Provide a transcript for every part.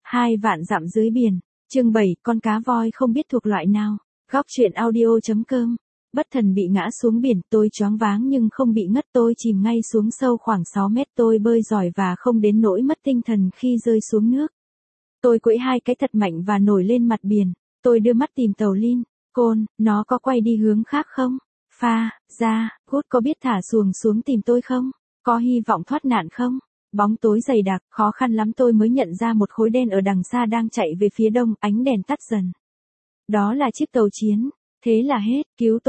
Hai vạn dặm dưới biển, chương 7, con cá voi không biết thuộc loại nào. Góc truyện audio.com. Bất thần bị ngã xuống biển, tôi choáng váng nhưng không bị ngất, tôi chìm ngay xuống sâu khoảng 6 mét, tôi bơi giỏi và không đến nỗi mất tinh thần khi rơi xuống nước. Tôi quẫy hai cái thật mạnh và nổi lên mặt biển, tôi đưa mắt tìm tàu Lin, Côn, nó có quay đi hướng khác không? Pha, ra, Cút có biết thả xuồng xuống tìm tôi không? Có hy vọng thoát nạn không? Bóng tối dày đặc, khó khăn lắm tôi mới nhận ra một khối đen ở đằng xa đang chạy về phía đông, ánh đèn tắt dần. Đó là chiếc tàu chiến. Thế là hết, cứu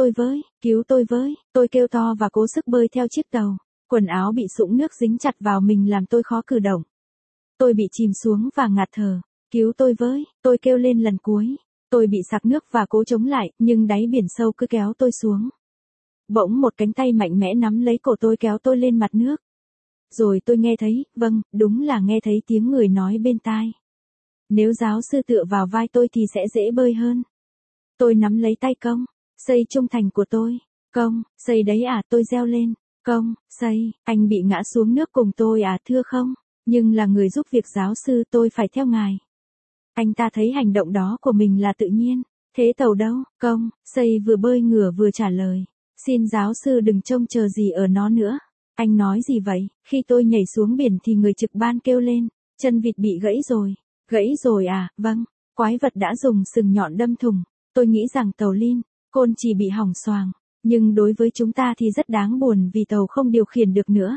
tôi với, tôi kêu to và cố sức bơi theo chiếc tàu. Quần áo bị sũng nước dính chặt vào mình làm tôi khó cử động. Tôi bị chìm xuống và ngạt thở. Cứu tôi với, tôi kêu lên lần cuối. Tôi bị sặc nước và cố chống lại, nhưng đáy biển sâu cứ kéo tôi xuống. Bỗng một cánh tay mạnh mẽ nắm lấy cổ tôi kéo tôi lên mặt nước. Rồi tôi nghe thấy, vâng, đúng là nghe thấy tiếng người nói bên tai. Nếu giáo sư tựa vào vai tôi thì sẽ dễ bơi hơn. Tôi nắm lấy tay Công, Xây trung thành của tôi. Công, Xây đấy à, tôi reo lên. Công, Xây, anh bị ngã xuống nước cùng tôi à, thưa không? Nhưng là người giúp việc giáo sư, tôi phải theo ngài. Anh ta thấy hành động đó của mình là tự nhiên. Thế tàu đâu? Công, Xây vừa bơi ngửa vừa trả lời. Xin giáo sư đừng trông chờ gì ở nó nữa. Anh nói gì vậy? Khi tôi nhảy xuống biển thì người trực ban kêu lên. Chân vịt bị gãy rồi. Gãy rồi à? Vâng. Quái vật đã dùng sừng nhọn đâm thủng. Tôi nghĩ rằng tàu Lin, Côn chỉ bị hỏng xoàng. Nhưng đối với chúng ta thì rất đáng buồn vì tàu không điều khiển được nữa.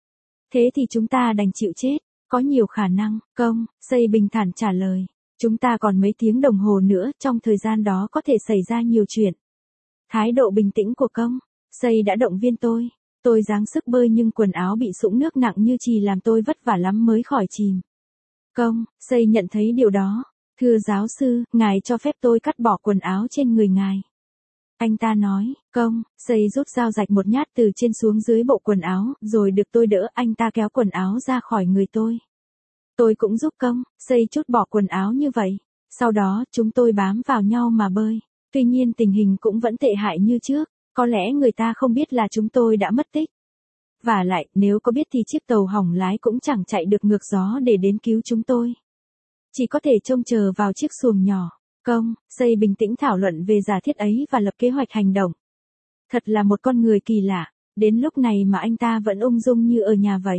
Thế thì chúng ta đành chịu chết. Có nhiều khả năng. Công, Xây bình thản trả lời. Chúng ta còn mấy tiếng đồng hồ nữa, trong thời gian đó có thể xảy ra nhiều chuyện. Thái độ bình tĩnh của Công, Xây đã động viên tôi. Tôi giáng sức bơi nhưng quần áo bị sũng nước nặng như chì làm tôi vất vả lắm mới khỏi chìm. Công, Xây nhận thấy điều đó. Thưa giáo sư, ngài cho phép tôi cắt bỏ quần áo trên người ngài. Anh ta nói, Công, Xây rút dao rạch một nhát từ trên xuống dưới bộ quần áo, rồi được tôi đỡ, anh ta kéo quần áo ra khỏi người tôi. Tôi cũng giúp Công, Xây trút bỏ quần áo như vậy. Sau đó, chúng tôi bám vào nhau mà bơi. Tuy nhiên tình hình cũng vẫn tệ hại như trước. Có lẽ người ta không biết là chúng tôi đã mất tích. Vả lại, nếu có biết thì chiếc tàu hỏng lái cũng chẳng chạy được ngược gió để đến cứu chúng tôi. Chỉ có thể trông chờ vào chiếc xuồng nhỏ. Công, Xây bình tĩnh thảo luận về giả thiết ấy và lập kế hoạch hành động. Thật là một con người kỳ lạ. Đến lúc này mà anh ta vẫn ung dung như ở nhà vậy.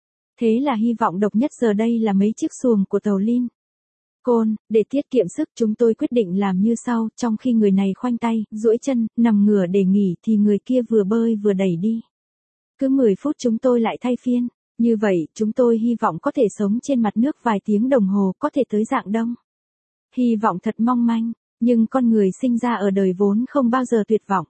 Thế là hy vọng độc nhất giờ đây là mấy chiếc xuồng của tàu Lin. Côn, để tiết kiệm sức chúng tôi quyết định làm như sau, trong khi người này khoanh tay, duỗi chân, nằm ngửa để nghỉ thì người kia vừa bơi vừa đẩy đi. Cứ 10 phút chúng tôi lại thay phiên. Như vậy, chúng tôi hy vọng có thể sống trên mặt nước vài tiếng đồng hồ, có thể tới rạng đông. Hy vọng thật mong manh, nhưng con người sinh ra ở đời vốn không bao giờ tuyệt vọng.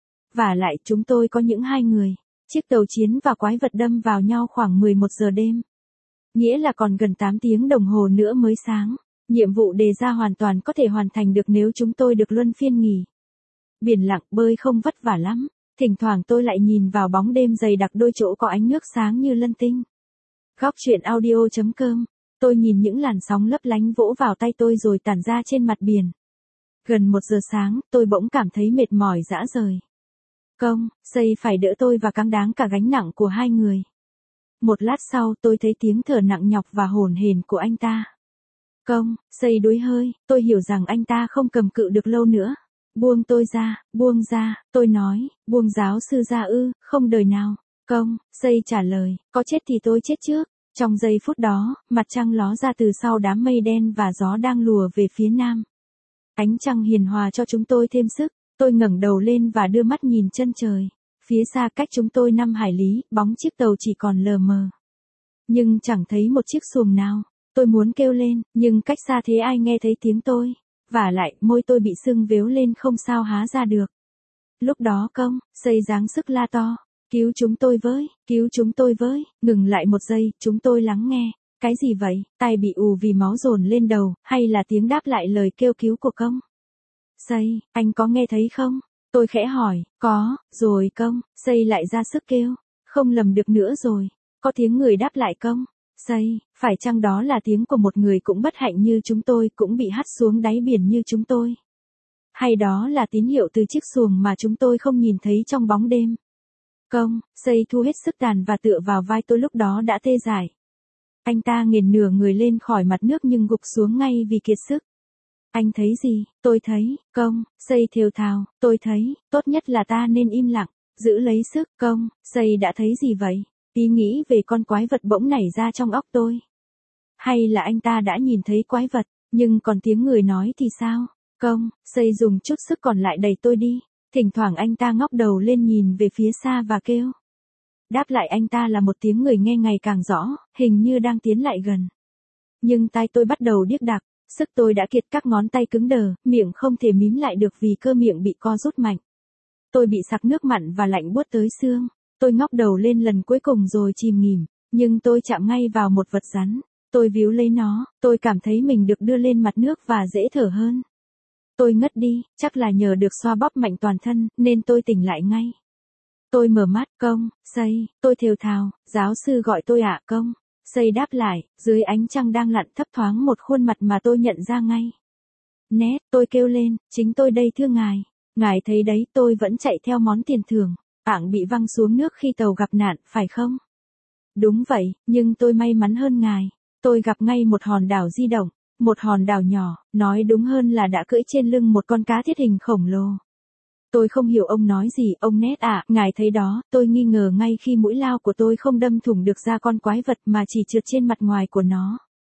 Vả lại chúng tôi có những hai người, chiếc tàu chiến và quái vật đâm vào nhau khoảng 11 giờ đêm. Nghĩa là còn gần 8 tiếng đồng hồ nữa mới sáng. Nhiệm vụ đề ra hoàn toàn có thể hoàn thành được nếu chúng tôi được luân phiên nghỉ. Biển lặng, bơi không vất vả lắm. Thỉnh thoảng tôi lại nhìn vào bóng đêm dày đặc đôi chỗ có ánh nước sáng như lân tinh. Góc truyện audio.com. Tôi nhìn những làn sóng lấp lánh vỗ vào tay tôi rồi tản ra trên mặt biển. Gần 1 giờ sáng, tôi bỗng cảm thấy mệt mỏi rã rời. Công, Xây phải đỡ tôi và cáng đáng cả gánh nặng của hai người. Một lát sau tôi thấy tiếng thở nặng nhọc và hổn hển của anh ta. Công, Xây đuối hơi, tôi hiểu rằng anh ta không cầm cự được lâu nữa. Buông tôi ra, tôi nói, buông giáo sư ra ư, không đời nào. Công, Xây trả lời, có chết thì tôi chết trước. Trong giây phút đó, mặt trăng ló ra từ sau đám mây đen và gió đang lùa về phía nam. Ánh trăng hiền hòa cho chúng tôi thêm sức, tôi ngẩng đầu lên và đưa mắt nhìn chân trời. Phía xa cách chúng tôi 5 hải lý, bóng chiếc tàu chỉ còn lờ mờ. Nhưng chẳng thấy một chiếc xuồng nào. Tôi muốn kêu lên, nhưng cách xa thế ai nghe thấy tiếng tôi. Vả lại, môi tôi bị sưng vếu lên không sao há ra được. Lúc đó Công, Xây giáng sức la to. Cứu chúng tôi với, ngừng lại một giây, chúng tôi lắng nghe. Cái gì vậy, tai bị ù vì máu dồn lên đầu, hay là tiếng đáp lại lời kêu cứu của Công? Xây, anh có nghe thấy không? Tôi khẽ hỏi, có, rồi Công, Xây lại ra sức kêu. Không lầm được nữa rồi, có tiếng người đáp lại Công. Xây, phải chăng đó là tiếng của một người cũng bất hạnh như chúng tôi, cũng bị hắt xuống đáy biển như chúng tôi? Hay đó là tín hiệu từ chiếc xuồng mà chúng tôi không nhìn thấy trong bóng đêm? Công, Xây thu hết sức đàn và tựa vào vai tôi lúc đó đã tê dại. Anh ta nghiền nửa người lên khỏi mặt nước nhưng gục xuống ngay vì kiệt sức. Anh thấy gì? Tôi thấy, công, xây thều thào, tôi thấy, tốt nhất là ta nên im lặng, giữ lấy sức, công, xây đã thấy gì vậy? Ý nghĩ về con quái vật bỗng nảy ra trong óc tôi. Hay là anh ta đã nhìn thấy quái vật, nhưng còn tiếng người nói thì sao? Công, xây dùng chút sức còn lại đẩy tôi đi. Thỉnh thoảng anh ta ngóc đầu lên nhìn về phía xa và kêu. Đáp lại anh ta là một tiếng người nghe ngày càng rõ, hình như đang tiến lại gần. Nhưng tai tôi bắt đầu điếc đặc, sức tôi đã kiệt, các ngón tay cứng đờ, miệng không thể mím lại được vì cơ miệng bị co rút mạnh. Tôi bị sặc nước mặn và lạnh buốt tới xương. Tôi ngóc đầu lên lần cuối cùng rồi chìm nghỉm, nhưng tôi chạm ngay vào một vật rắn. Tôi víu lấy nó, tôi cảm thấy mình được đưa lên mặt nước và dễ thở hơn. Tôi ngất đi, chắc là nhờ được xoa bóp mạnh toàn thân, nên tôi tỉnh lại ngay. Tôi mở mắt, công, xây, tôi thều thào, giáo sư gọi tôi ạ, công. Xây đáp lại, dưới ánh trăng đang lặn thấp thoáng một khuôn mặt mà tôi nhận ra ngay. Nét, tôi kêu lên, chính tôi đây thưa ngài. Ngài thấy đấy, tôi vẫn chạy theo món tiền thưởng. Ảng bị văng xuống nước khi tàu gặp nạn, phải không? Đúng vậy, nhưng tôi may mắn hơn ngài. Tôi gặp ngay một hòn đảo di động, một hòn đảo nhỏ, nói đúng hơn là đã cưỡi trên lưng một con cá thiết hình khổng lồ. Tôi không hiểu ông nói gì, ông Nét ạ, ngài thấy đó, tôi nghi ngờ ngay khi mũi lao của tôi không đâm thủng được da con quái vật mà chỉ trượt trên mặt ngoài của nó.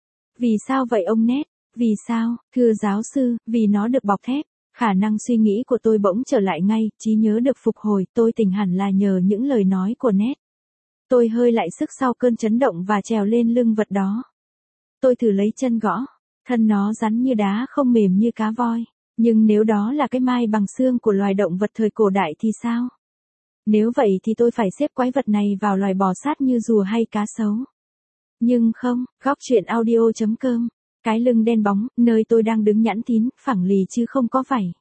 Vì sao vậy ông Nét? Vì sao, thưa giáo sư, vì nó được bọc thép. Khả năng suy nghĩ của tôi bỗng trở lại ngay, trí nhớ được phục hồi, tôi tỉnh hẳn là nhờ những lời nói của Nét. Tôi hơi lại sức sau cơn chấn động và trèo lên lưng vật đó. Tôi thử lấy chân gõ, thân nó rắn như đá không mềm như cá voi. Nhưng nếu đó là cái mai bằng xương của loài động vật thời cổ đại thì sao? Nếu vậy thì tôi phải xếp quái vật này vào loài bò sát như rùa hay cá sấu. Nhưng không, góc truyện audio.com. Cái lưng đen bóng, nơi tôi đang đứng nhẵn thín, phẳng lì chứ không có vảy.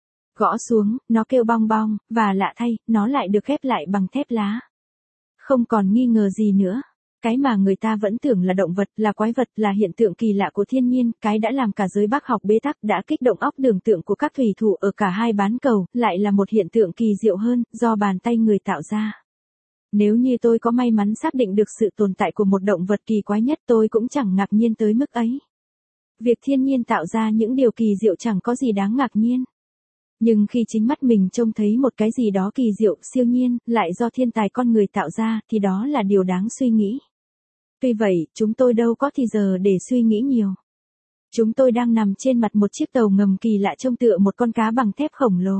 Gõ xuống, nó kêu bong bong, và lạ thay, nó lại được ghép lại bằng thép lá. Không còn nghi ngờ gì nữa. Cái mà người ta vẫn tưởng là động vật, là quái vật, là hiện tượng kỳ lạ của thiên nhiên, cái đã làm cả giới bác học bế tắc, đã kích động óc tưởng tượng của các thủy thủ ở cả hai bán cầu, lại là một hiện tượng kỳ diệu hơn, do bàn tay người tạo ra. Nếu như tôi có may mắn xác định được sự tồn tại của một động vật kỳ quái nhất, tôi cũng chẳng ngạc nhiên tới mức ấy. Việc thiên nhiên tạo ra những điều kỳ diệu chẳng có gì đáng ngạc nhiên. Nhưng khi chính mắt mình trông thấy một cái gì đó kỳ diệu, siêu nhiên, lại do thiên tài con người tạo ra, thì đó là điều đáng suy nghĩ. Tuy vậy, chúng tôi đâu có thì giờ để suy nghĩ nhiều. Chúng tôi đang nằm trên mặt một chiếc tàu ngầm kỳ lạ trông tựa một con cá bằng thép khổng lồ.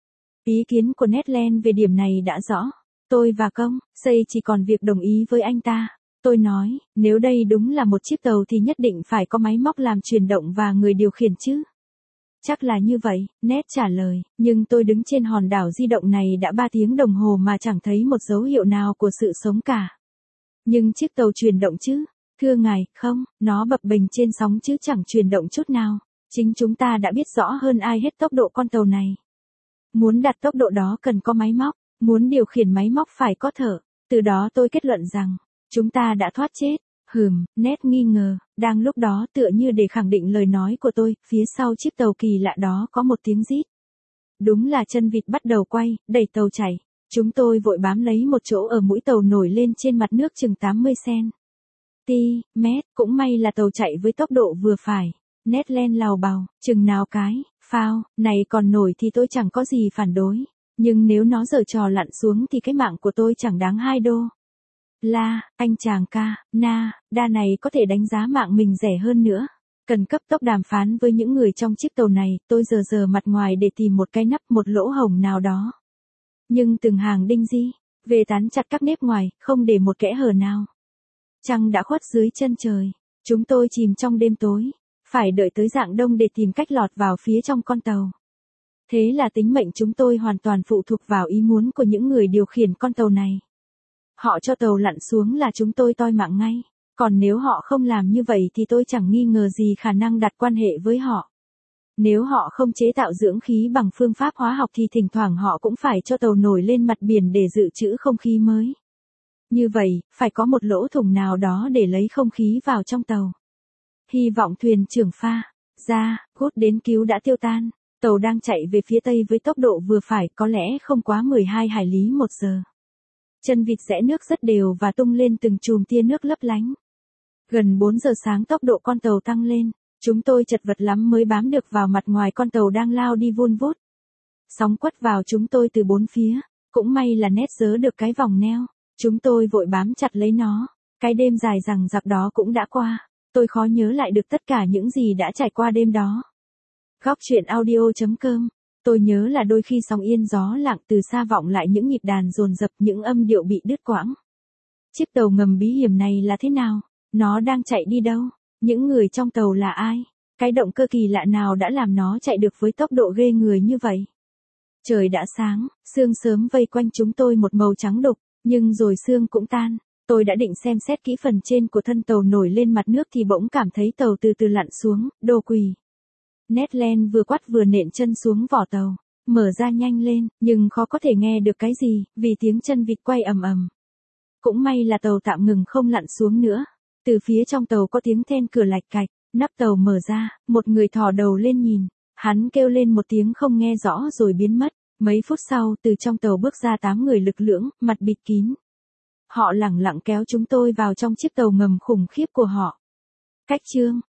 Ý kiến của Netland về điểm này đã rõ. Tôi và công, xây chỉ còn việc đồng ý với anh ta. Tôi nói, nếu đây đúng là một chiếc tàu thì nhất định phải có máy móc làm chuyển động và người điều khiển chứ. Chắc là như vậy, Nét trả lời, nhưng tôi đứng trên hòn đảo di động này đã 3 tiếng đồng hồ mà chẳng thấy một dấu hiệu nào của sự sống cả. Nhưng chiếc tàu chuyển động chứ? Thưa ngài, không, nó bập bềnh trên sóng chứ chẳng chuyển động chút nào. Chính chúng ta đã biết rõ hơn ai hết tốc độ con tàu này. Muốn đạt tốc độ đó cần có máy móc, muốn điều khiển máy móc phải có thợ. Từ đó tôi kết luận rằng, chúng ta đã thoát chết. Nét nghi ngờ, đang lúc đó tựa như để khẳng định lời nói của tôi, phía sau chiếc tàu kỳ lạ đó có một tiếng rít. Đúng là chân vịt bắt đầu quay, đẩy tàu chạy. Chúng tôi vội bám lấy một chỗ ở mũi tàu nổi lên trên mặt nước chừng 80 cm, cũng may là tàu chạy với tốc độ vừa phải. Nét len lào bào, chừng nào cái, phao, này còn nổi thì tôi chẳng có gì phản đối. Nhưng nếu nó giở trò lặn xuống thì cái mạng của tôi chẳng đáng 2 đô. La, anh chàng ca, đa này có thể đánh giá mạng mình rẻ hơn nữa. Cần cấp tốc đàm phán với những người trong chiếc tàu này, tôi giờ mặt ngoài để tìm một cái nắp, một lỗ hổng nào đó. Nhưng từng hàng đinh di, về tán chặt các nếp ngoài, không để một kẽ hở nào. Trăng đã khuất dưới chân trời, chúng tôi chìm trong đêm tối, phải đợi tới rạng đông để tìm cách lọt vào phía trong con tàu. Thế là tính mệnh chúng tôi hoàn toàn phụ thuộc vào ý muốn của những người điều khiển con tàu này. Họ cho tàu lặn xuống là chúng tôi toi mạng ngay, còn nếu họ không làm như vậy thì tôi chẳng nghi ngờ gì khả năng đặt quan hệ với họ. Nếu họ không chế tạo dưỡng khí bằng phương pháp hóa học thì thỉnh thoảng họ cũng phải cho tàu nổi lên mặt biển để dự trữ không khí mới. Như vậy, phải có một lỗ thủng nào đó để lấy không khí vào trong tàu. Hy vọng thuyền trưởng pha ra, hút đến cứu đã tiêu tan. Tàu đang chạy về phía tây với tốc độ vừa phải, có lẽ không quá 12 hải lý một giờ. Chân vịt rẽ nước rất đều và tung lên từng chùm tia nước lấp lánh. Gần 4 giờ sáng tốc độ con tàu tăng lên, chúng tôi chật vật lắm mới bám được vào mặt ngoài con tàu đang lao đi vun vút. Sóng quất vào chúng tôi từ bốn phía, cũng may là Ned giớ được cái vòng neo, chúng tôi vội bám chặt lấy nó. Cái đêm dài dằng dặc đó cũng đã qua, tôi khó nhớ lại được tất cả những gì đã trải qua đêm đó. Góc truyện audio.com. Tôi nhớ là đôi khi sóng yên gió lặng từ xa vọng lại những nhịp đàn dồn dập, những âm điệu bị đứt quãng. Chiếc tàu ngầm bí hiểm này là thế nào? Nó đang chạy đi đâu? Những người trong tàu là ai? Cái động cơ kỳ lạ nào đã làm nó chạy được với tốc độ ghê người như vậy? Trời đã sáng, sương sớm vây quanh chúng tôi một màu trắng đục, nhưng rồi sương cũng tan. Tôi đã định xem xét kỹ phần trên của thân tàu nổi lên mặt nước thì bỗng cảm thấy tàu từ từ lặn xuống, đồ quỷ. Ned Land vừa quắt vừa nện chân xuống vỏ tàu, mở ra nhanh lên, nhưng khó có thể nghe được cái gì, vì tiếng chân vịt quay ầm ầm. Cũng may là tàu tạm ngừng không lặn xuống nữa. Từ phía trong tàu có tiếng then cửa lạch cạch, nắp tàu mở ra, một người thò đầu lên nhìn. Hắn kêu lên một tiếng không nghe rõ rồi biến mất. Mấy phút sau, từ trong tàu bước ra 8 người lực lưỡng, mặt bịt kín. Họ lẳng lặng kéo chúng tôi vào trong chiếc tàu ngầm khủng khiếp của họ. Cách chương